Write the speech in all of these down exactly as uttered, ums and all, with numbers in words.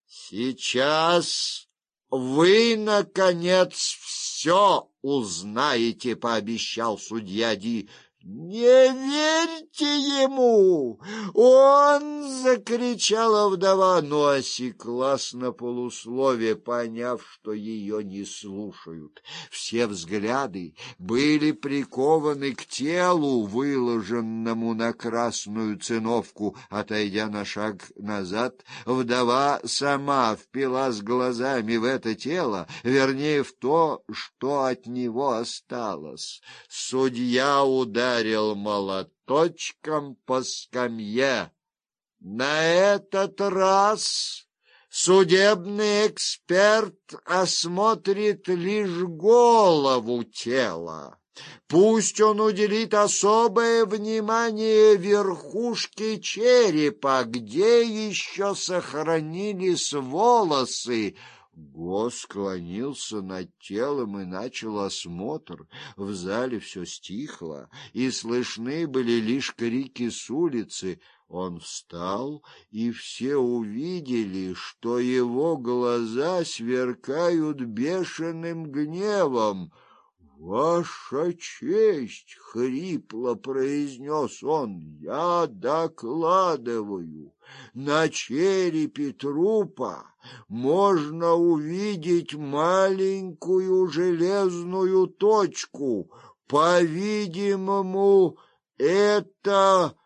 Сейчас вы, наконец, все узнаете, — пообещал судья Ди. — Не верьте ему! Он! — закричала вдова, но осеклась на полуслове, поняв, что ее не слушают. Все взгляды были прикованы к телу, выложенному на красную циновку. Отойдя на шаг назад, вдова сама впилась глазами в это тело, вернее, в то, что от него осталось. Судья ударил ударил молоточком по скамье. На этот раз судебный эксперт осмотрит лишь голову тела. Пусть он уделит особое внимание верхушке черепа, где еще сохранились волосы. Го склонился над телом и начал осмотр. В зале все стихло, и слышны были лишь крики с улицы. Он встал, и все увидели, что его глаза сверкают бешеным гневом. «Ваша честь!» — хрипло произнес он. «Я докладываю, на черепе трупа можно увидеть маленькую железную точку. По-видимому, это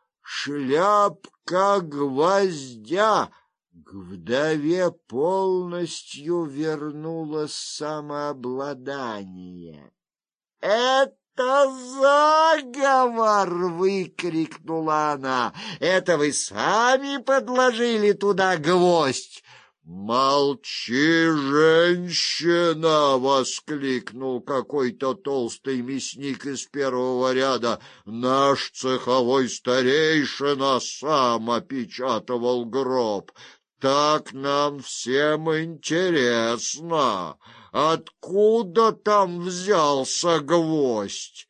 шляпка гвоздя». К вдове полностью вернулось самообладание. «Это заговор!» — выкрикнула она. «Это вы сами подложили туда гвоздь!» «Молчи, женщина!» — воскликнул какой-то толстый мясник из первого ряда. «Наш цеховой старейшина сам опечатывал гроб. Так нам всем интересно, откуда там взялся гвоздь?»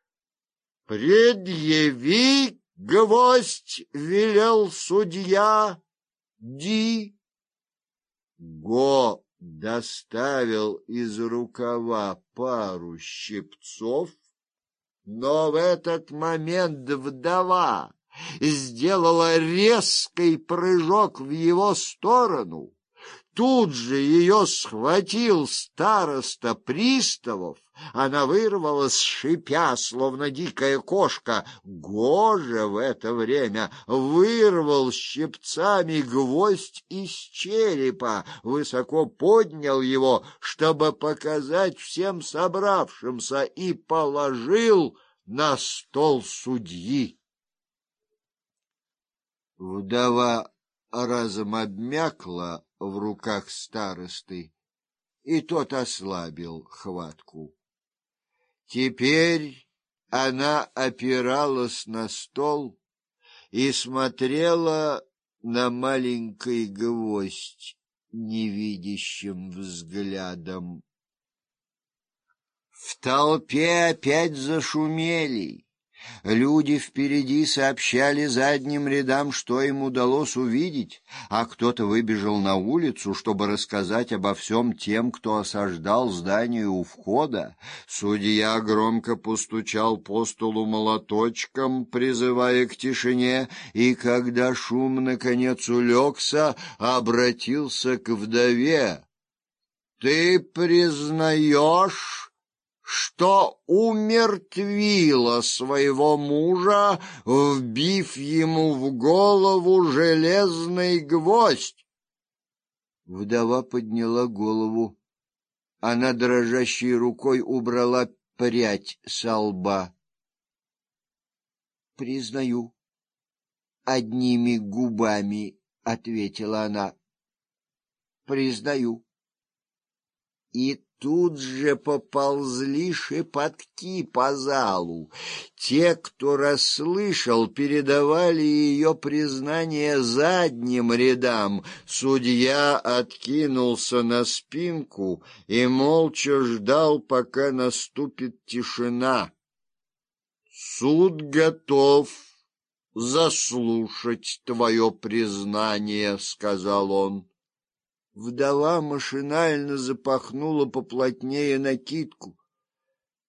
«Предъяви гвоздь!» — велел судья Ди. Го доставил из рукава пару щипцов, но в этот момент вдова сделала резкий прыжок в его сторону. Тут же ее схватил староста приставов. Она вырвалась, шипя, словно дикая кошка. Гожа в это время вырвал щипцами гвоздь из черепа, высоко поднял его, чтобы показать всем собравшимся, и положил на стол судьи. Вдова разом обмякла в руках старосты, и тот ослабил хватку. Теперь она опиралась на стол и смотрела на маленький гвоздь невидящим взглядом. В толпе опять зашумели. Люди впереди сообщали задним рядам, что им удалось увидеть, а кто-то выбежал на улицу, чтобы рассказать обо всем тем, кто осаждал здание у входа. Судья громко постучал по столу молоточком, призывая к тишине, и когда шум наконец улегся, обратился к вдове. «Ты признаешь, что умертвила своего мужа, вбив ему в голову железный гвоздь?» Вдова подняла голову. Она дрожащей рукой убрала прядь со лба. «Признаю», — одними губами ответила она. «Признаю». И тут же поползли шепотки по залу. Те, кто расслышал, передавали ее признание задним рядам. Судья откинулся на спинку и молча ждал, пока наступит тишина. «Суд готов — заслушать твое признание», — сказал он. Вдова машинально запахнула поплотнее накидку.